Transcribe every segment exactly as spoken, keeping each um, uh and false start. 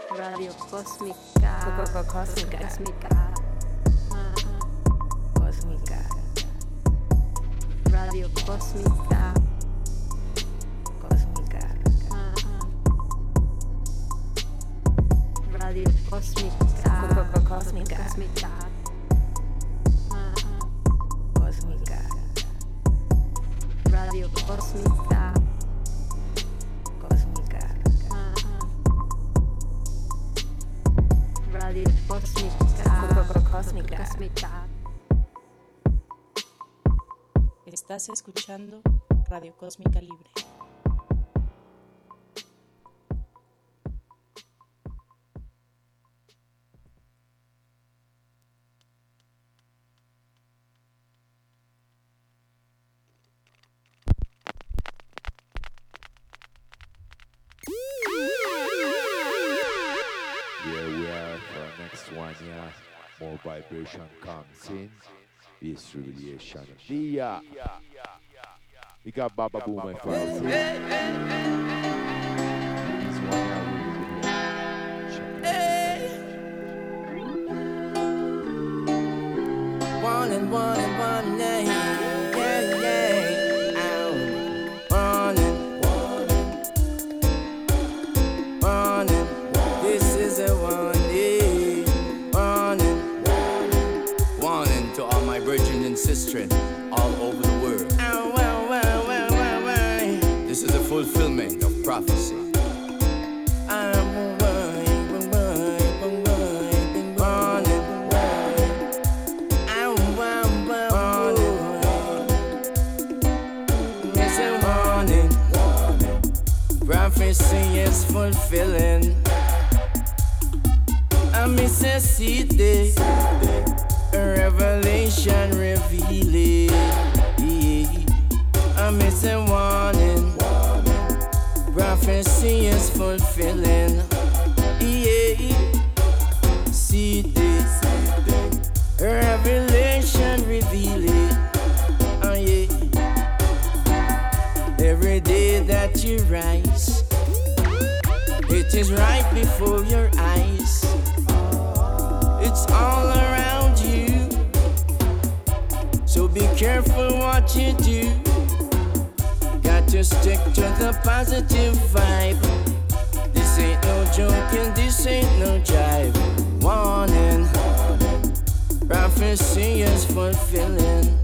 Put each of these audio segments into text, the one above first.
Radio Cósmica. Cósmica. Cósmica. Cósmica. Radio Cósmica. Cósmica. Radio Cósmica. Cósmica. Cósmica. Cósmica. Radio Cósmica. Cósmica. Radio Cósmica. Cósmica. Cósmica. Estás escuchando Radio Cósmica Libre. Here we are for our next one, yeah. More vibration comes in. This radiation. Yeah. We got Baba Boom and Fuzzy. This one, yeah, One and one and one day, yeah, yeah. Ow. One and one and this is a one day. One and one and to all my brethren and sisters all over the world. Ow, wow, wow, wow, wow, wow. This is a fulfillment of prophecy. Prophecy is fulfilling. I miss a city, a revelation revealing. I miss a warning. Prophecy is fulfilling. City, a revelation revealing. Oh yeah. Every day that you rise, it is right before your eyes. It's all around you. So be careful what you do. Got to stick to the positive vibe. This ain't no joking, this ain't no jive. Warning, prophecy is fulfilling.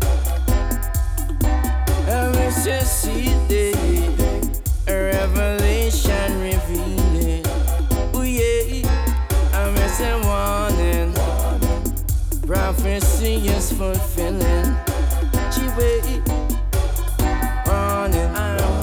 A necessity, a revelation revealing. Oh yeah, I'm a warning. Prophecy is fulfilling. Gee wait, warning.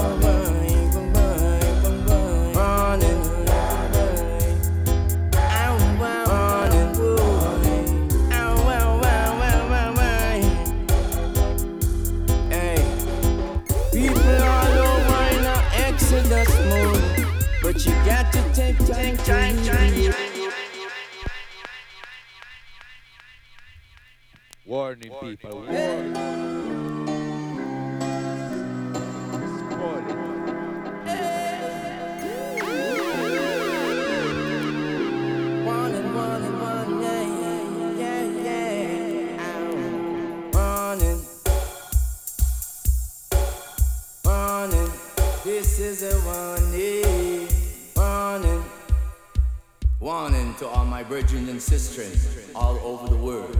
But you got to take time, time, time, time. Warning people, warning. Warning. One and one and one, yeah, yeah, yeah. One and one and this is a one day. Warning, warning to all my brethren and sisters all over the world.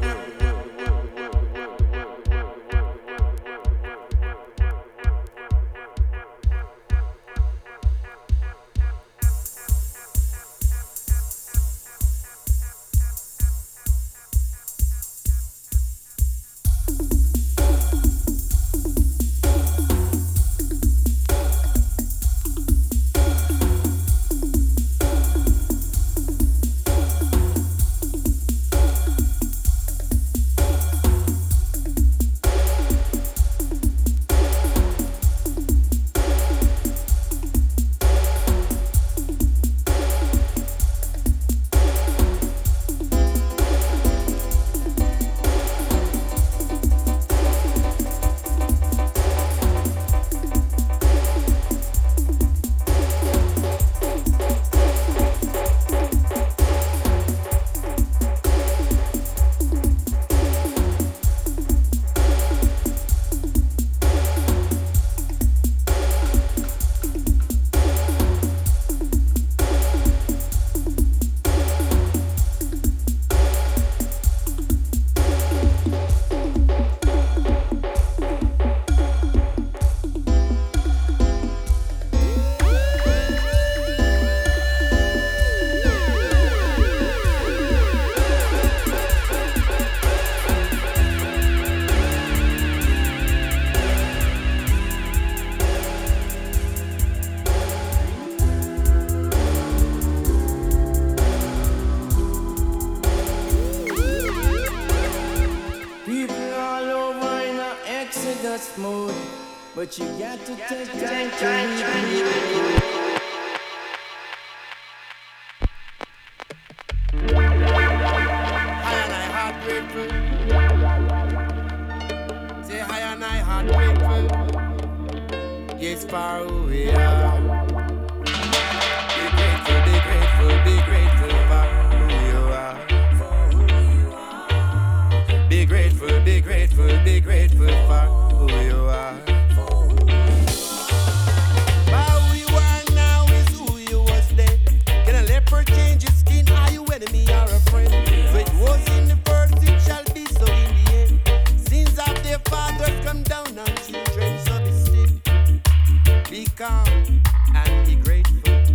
you got to take time to read. High and I heart grateful. Say high and I heart grateful. Yes, far away. Be grateful, be grateful, be grateful for who you are. Be grateful, be grateful, be grateful for who you are. For who you are now is who you was then. Can a leopard change his skin? Are you enemy or a friend? So it was in the first, it shall be so in the end. Sins of their fathers come down on children, so be still. Be calm and be grateful.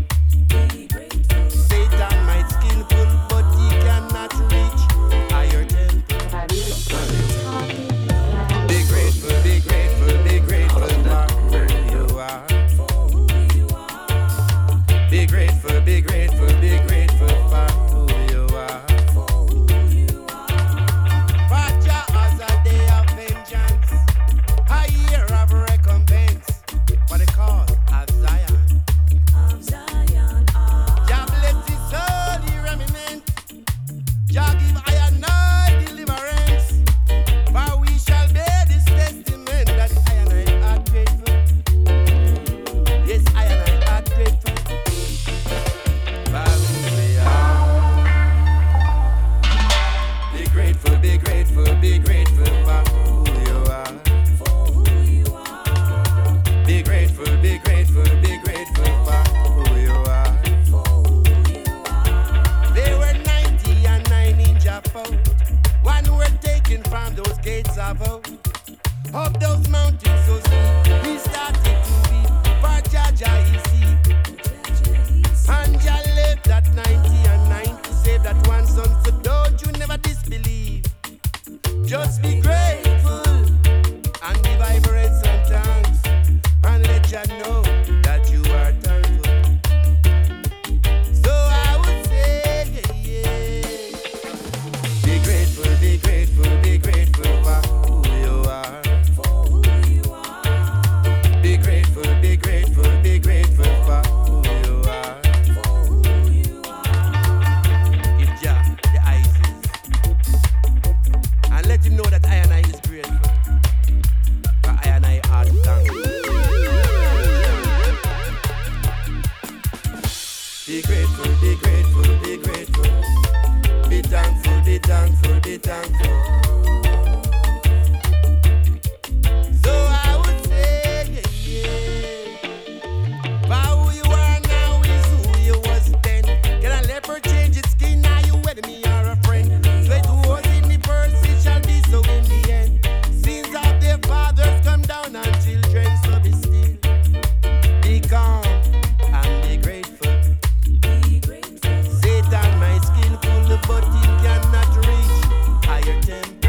Satan might skillful, but he cannot reach higher temple. Be grateful, be grateful, be grateful for who you are. Be grateful, be grateful, be grateful for who you are. For Jah has a day of vengeance, a year of recompense for the cause of Zion. Jah bless his holy remnant. Jah give I and I deliverance. For we shall bear this testament that I and I are grateful. Yes, I and I are grateful. For who we are. Be grateful, be grateful, be grateful for who you are. Be grateful, be grateful, be grateful for who you are. They were ninety and nine in Japan. One were taken from those gates of hope. Up those mountains so steep, he started to weep. For Jah Jah he see. And Jah left that ninety and nine to save that one son. So don't you never disbelieve. Just be grateful and give vibrate some thanks. And let Jah know that you are thankful. So I would say, yeah, yeah. Be grateful, be grateful, be grateful for who you are. Be grateful, be grateful, be grateful for who you are. Give Jah the ices and let him know that I and I is grateful. For I and I are thankful. Be grateful, be grateful, be grateful. Be thankful, be thankful, be thankful. So I would say, yeah, yeah. For who you are now is who you was then. Can a leopard change its skin? Are you enemy or a friend? So it was in the first, it shall be so in the end. Sins of their fathers come down on children, so be still. Be calm and be grateful. Satan might skillful, but he cannot reach higher temple.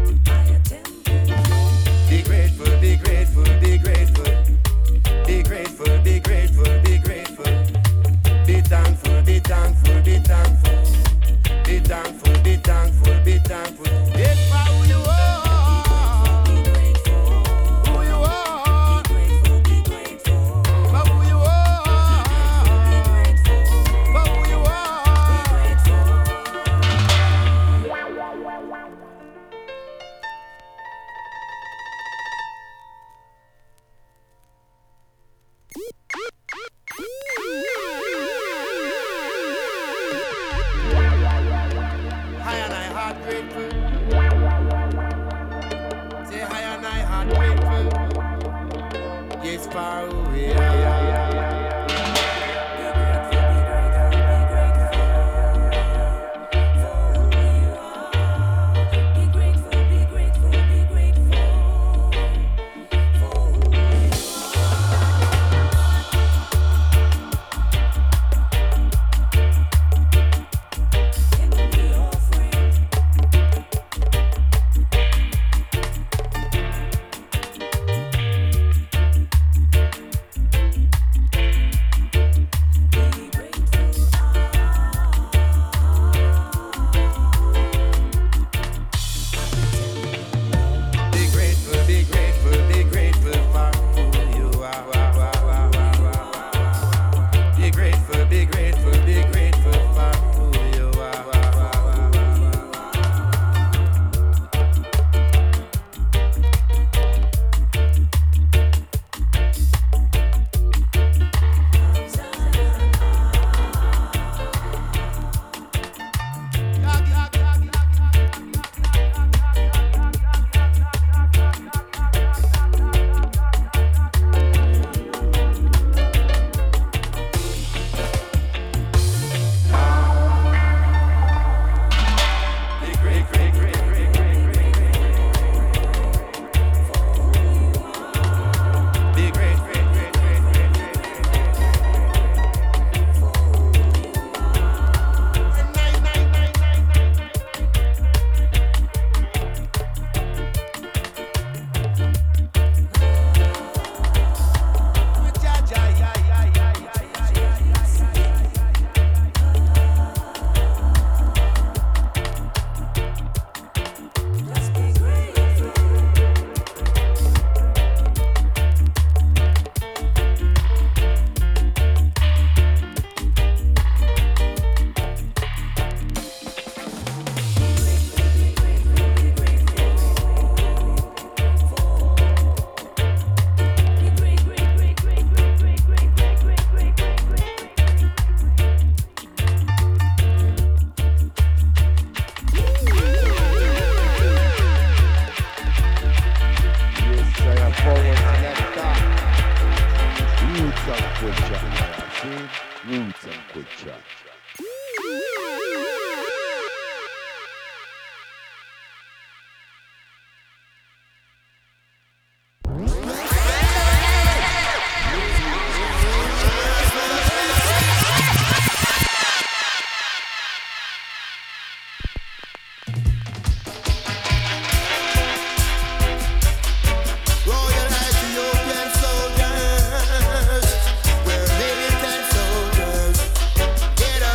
Be grateful, be grateful, be grateful. Be grateful, be grateful, be grateful. Be thankful, be thankful, be thankful. Be thankful, be thankful, be thankful. It's for who you are. Who you are. For who you are. For who you are. High and I heart grateful. Say high and I heart grateful. Yes, far away. and culture. See? Roots and culture. Get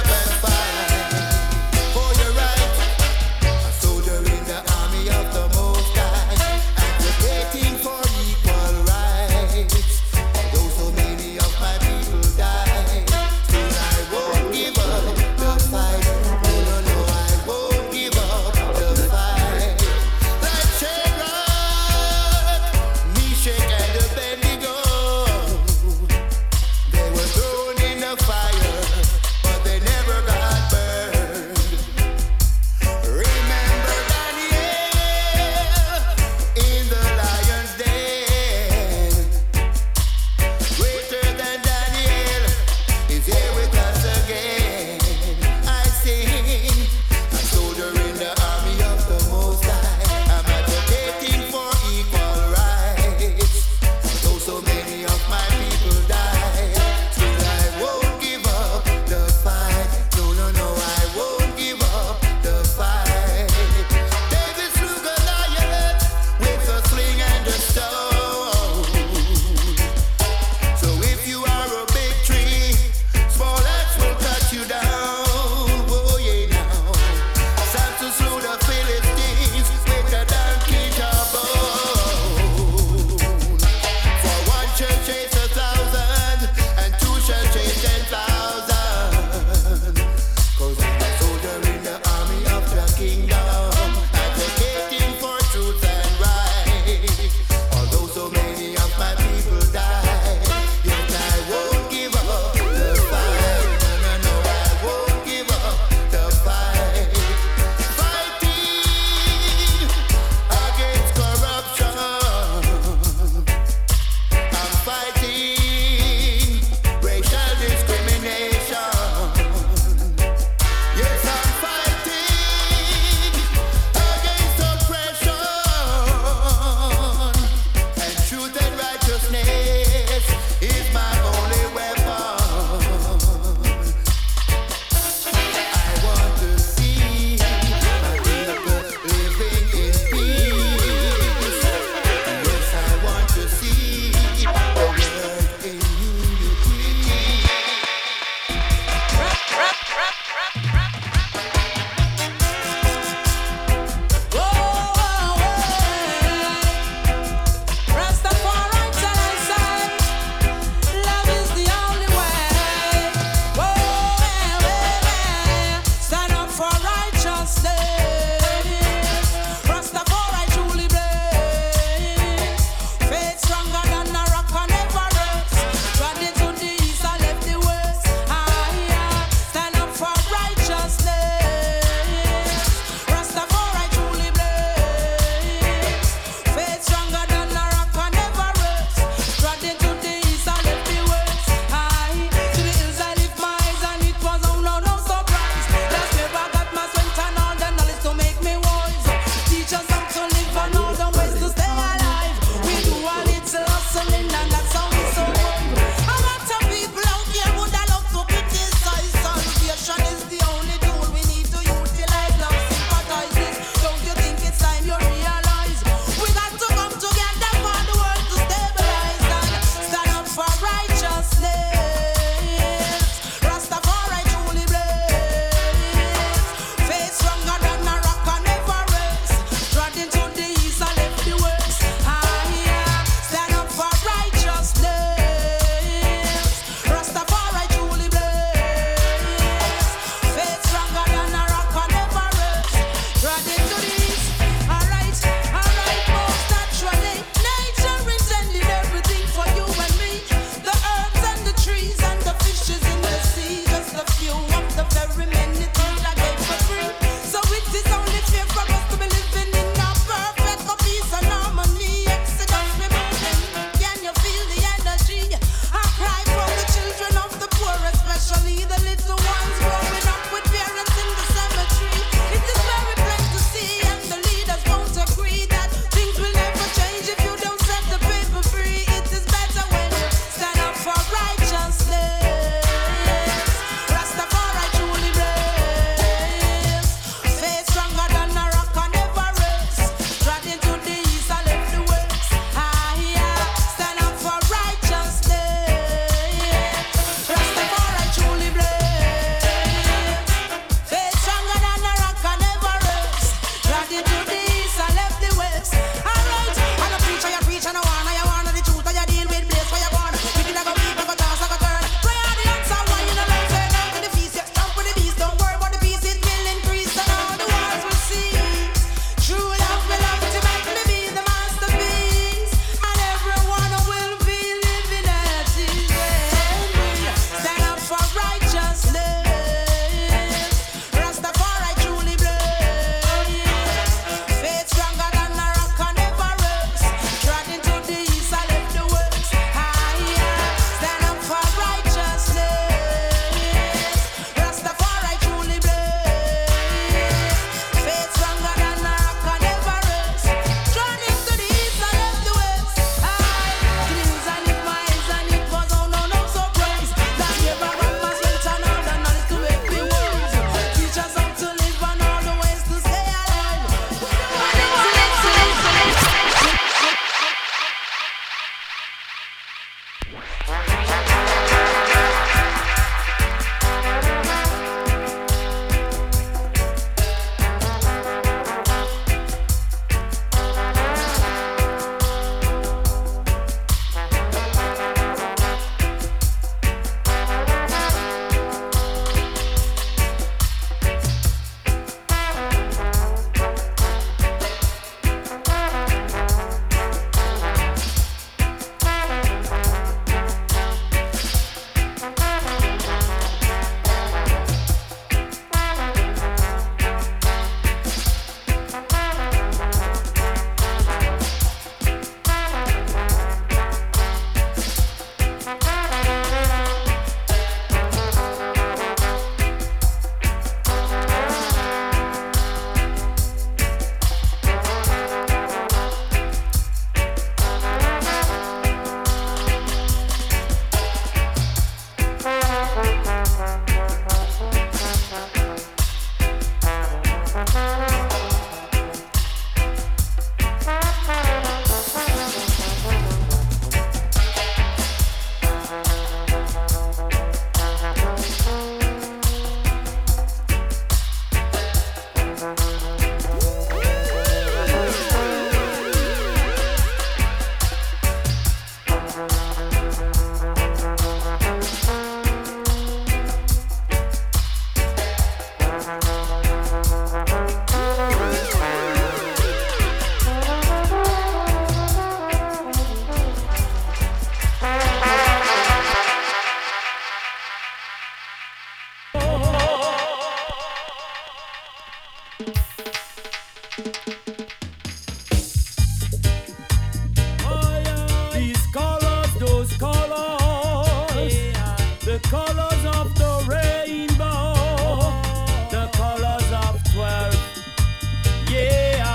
The colors of the rainbow, the colors of twelve, yeah.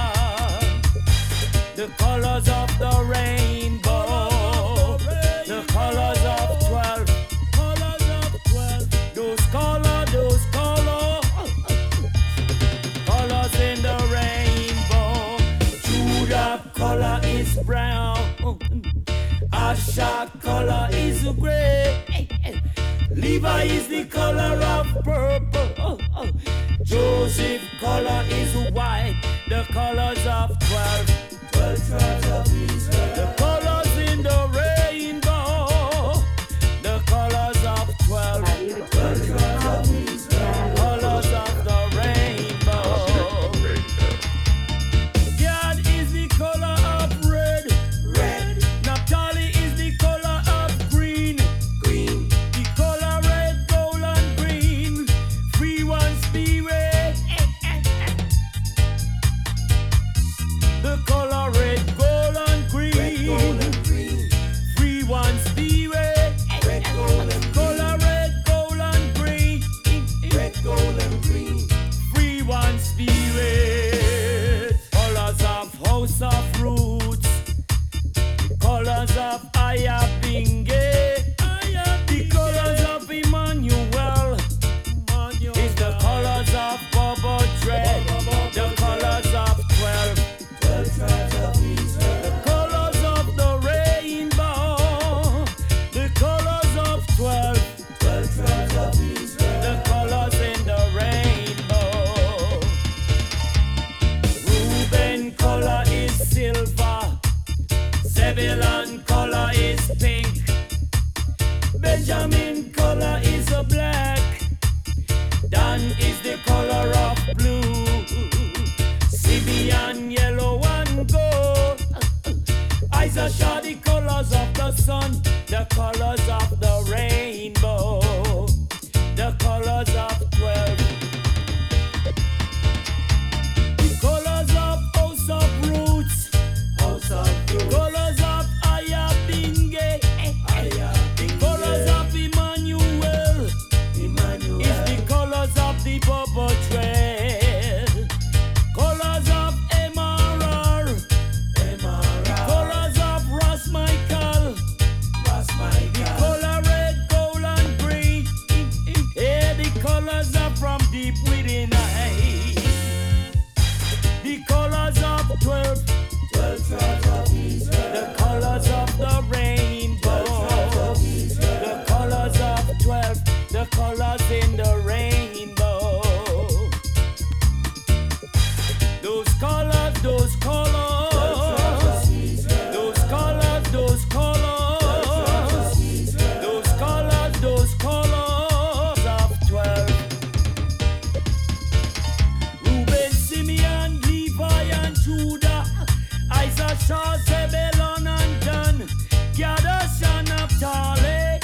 The colors of the rainbow, the colors of twelve, colors of twelve. Those colors, those colors, colors in the rainbow. Judah color is brown, Asher color is gray, Levi is the color of purple, oh, oh. Joseph color is white, the colors of twelve, twelve tribes of Israel. The colors in the rainbow, the colors of twelve, twelve tribes of Israel. Colors of the rainbow. God is the color of red, red. Naphtali is the color of green, green. The color red, gold and green. Free one spirit. The color red, gold and green. Red, gold and green. Free one spirit. Red, gold and color red, gold and green. Red, gold and green. Free one spirit. Colors of house of roots. Colors of Ayabinge. The colors of Emmanuel. Is the colors of Bobo Dread. The colors of twelve. Twelve tribes of Israel. The colors of the rainbow. The colors of twelve. Twelve tribes of Israel. The colors in the rainbow. Reuben color is silver. Zebulun color is pink. Benjamin color is a black. Dan is the color of blue. Simeon yellow and gold. Isaiah the colors of the sun. The colors of the rainbow. The colors of twelve. The colors of house of roots. House of roots. Colors of Ayabinge. The colors of Emmanuel. Emmanuel. Is the colors of the Bobo Trail. Colors of Emarar. Emarar. Colors of Ross Michael. Ross Michael. The color red, gold and green. Yeah, the colors are from deep within I. The colors of twelve. Twelve tribes of Israel. The colors of the rainbow. The colors of twelve. The colors in the rainbow. Those colors, those colors. Those colors, those colors. Those colors, those colors of twelve. Reuben, Simeon, Levi, and Judah. Isaiah, Zebulun, and Dan. Gad, Asher, Naphtali.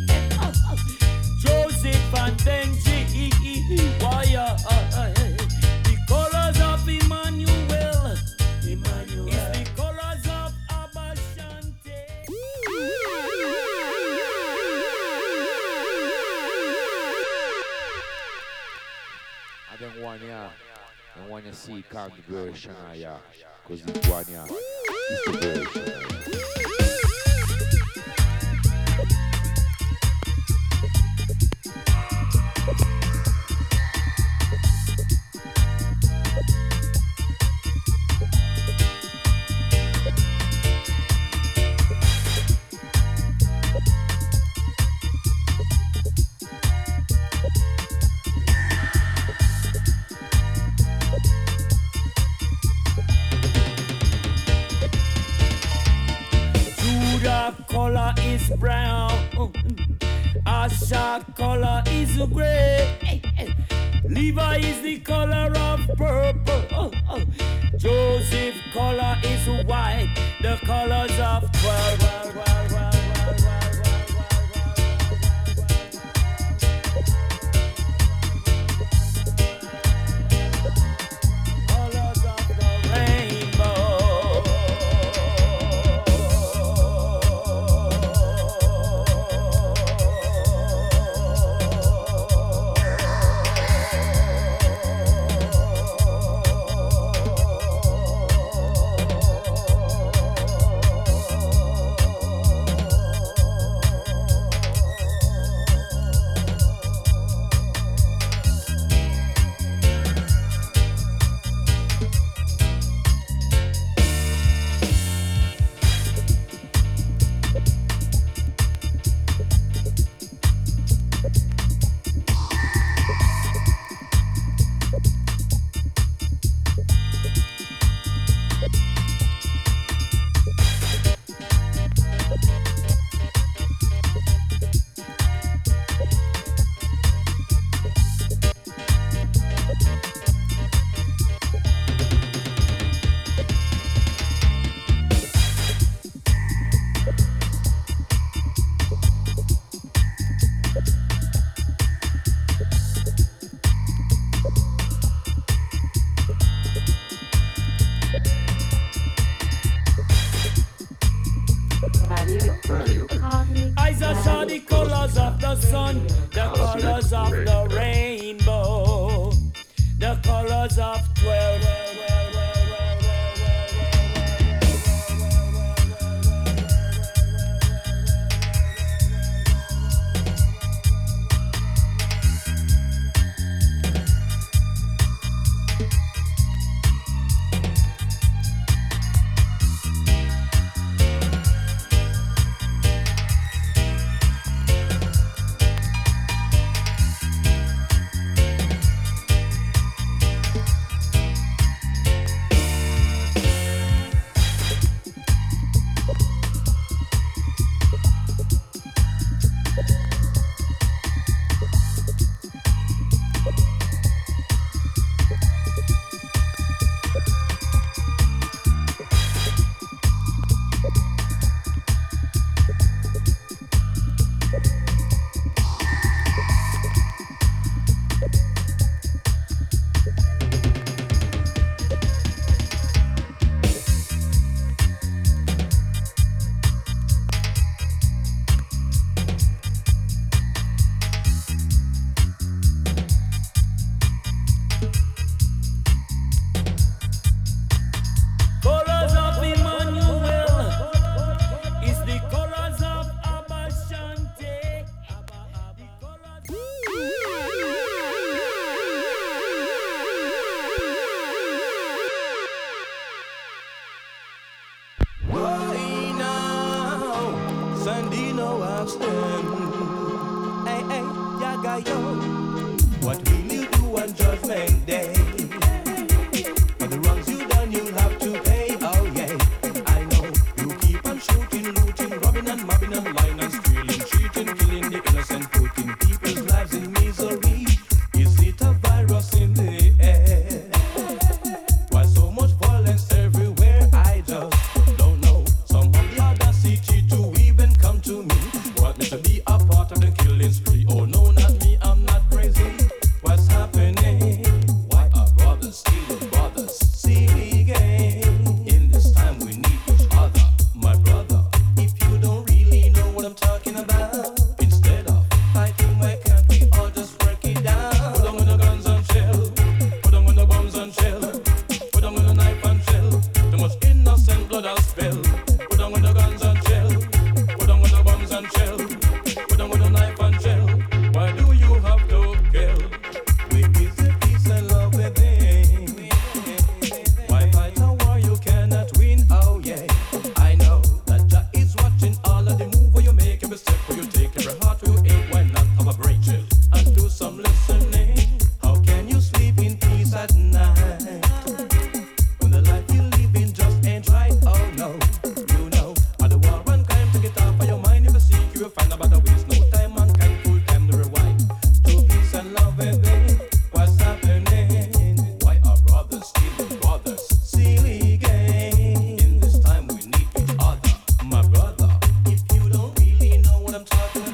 Joseph and Benji. Why, uh, uh, the colors of Emmanuel. Emmanuel. Is the colors of Abba Shante. I don't want ya, I want to see congregation ya, cause this one ya is the version. Color is brown, Asher color is gray, Levi is the color of purple, oh, oh. Joseph color is white, the colors of twelve. Colors of the rainbow. sun, the colors of the rainbow, the colors of twelve. I'm talking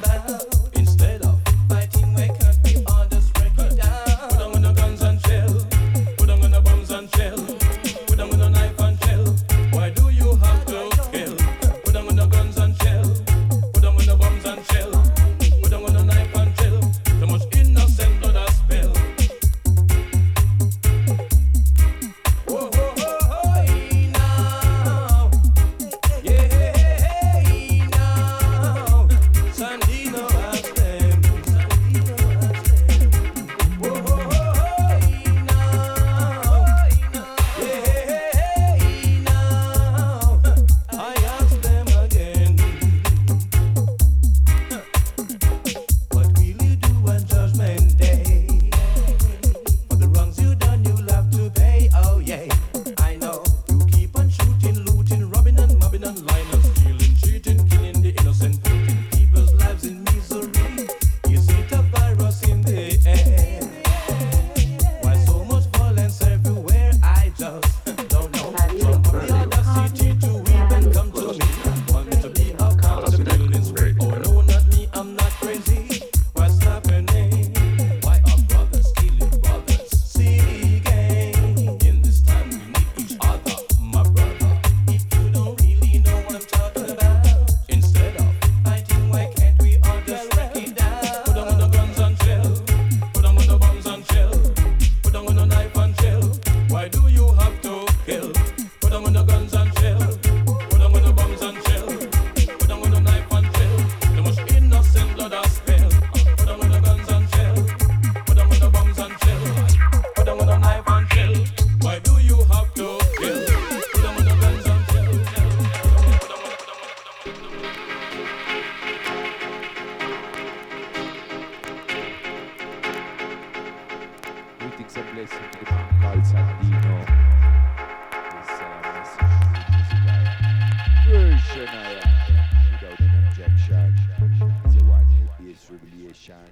Paul Sandino. This uh, message to the music version uh, without an objection. It's a one-hit bass revelation.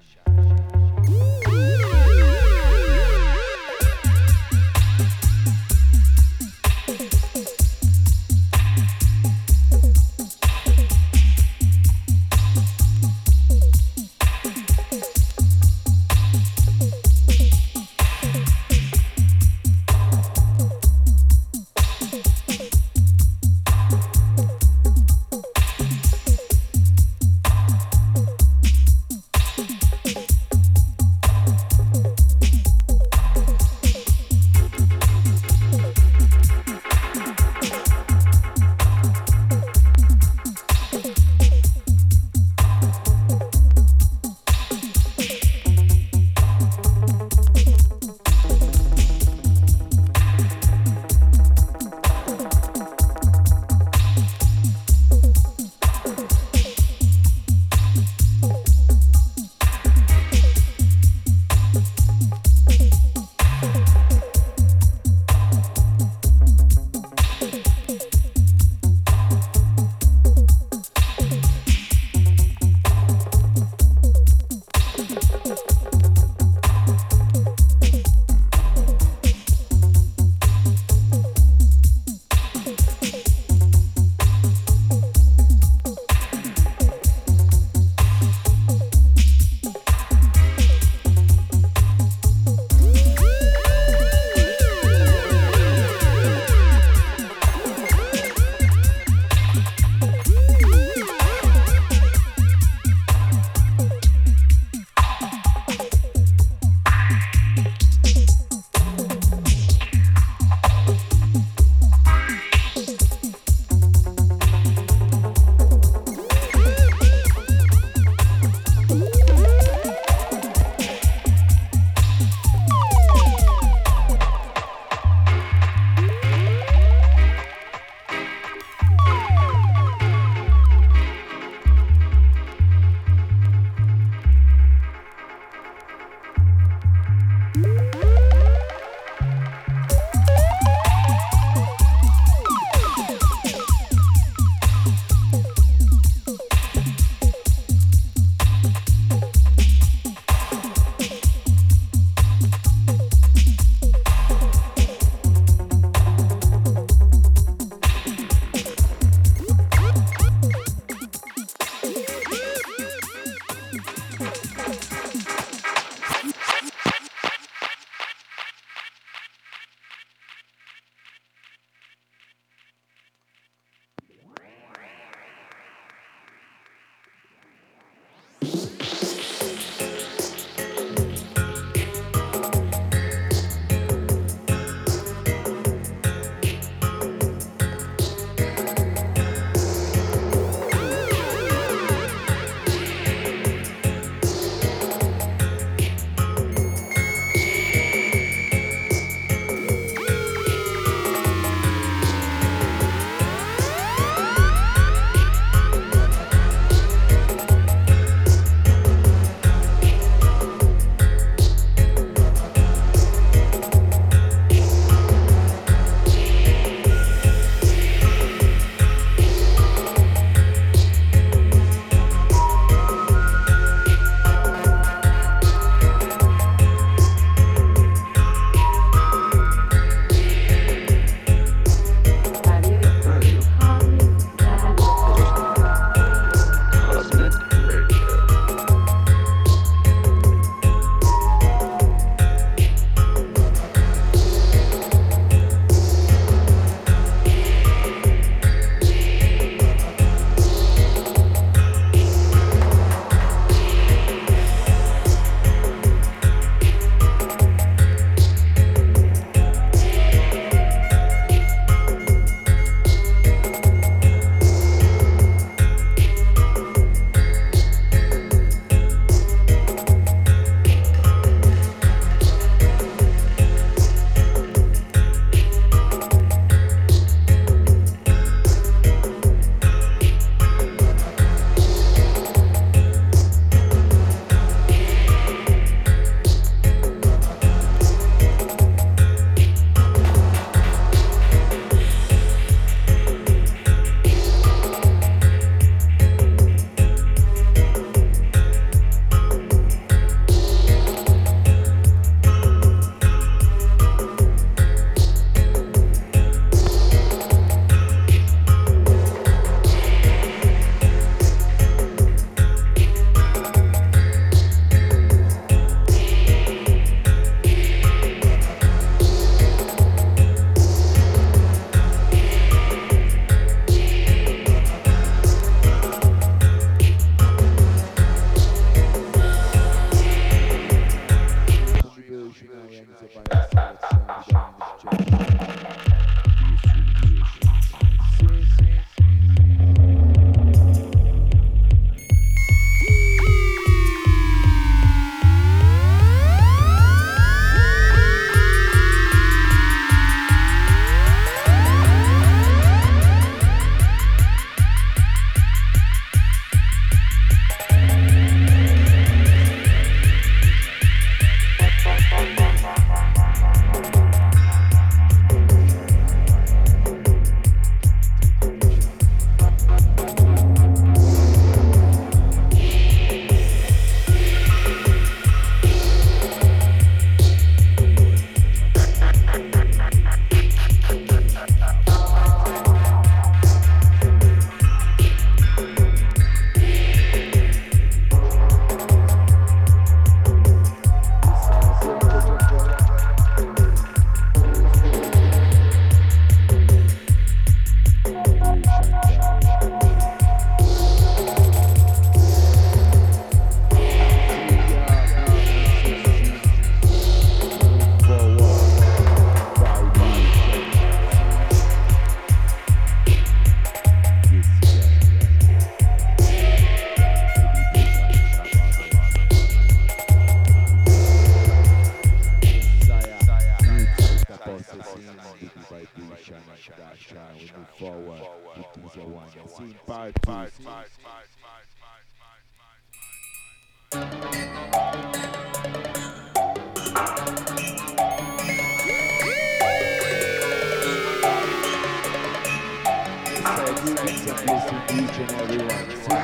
and everyone. See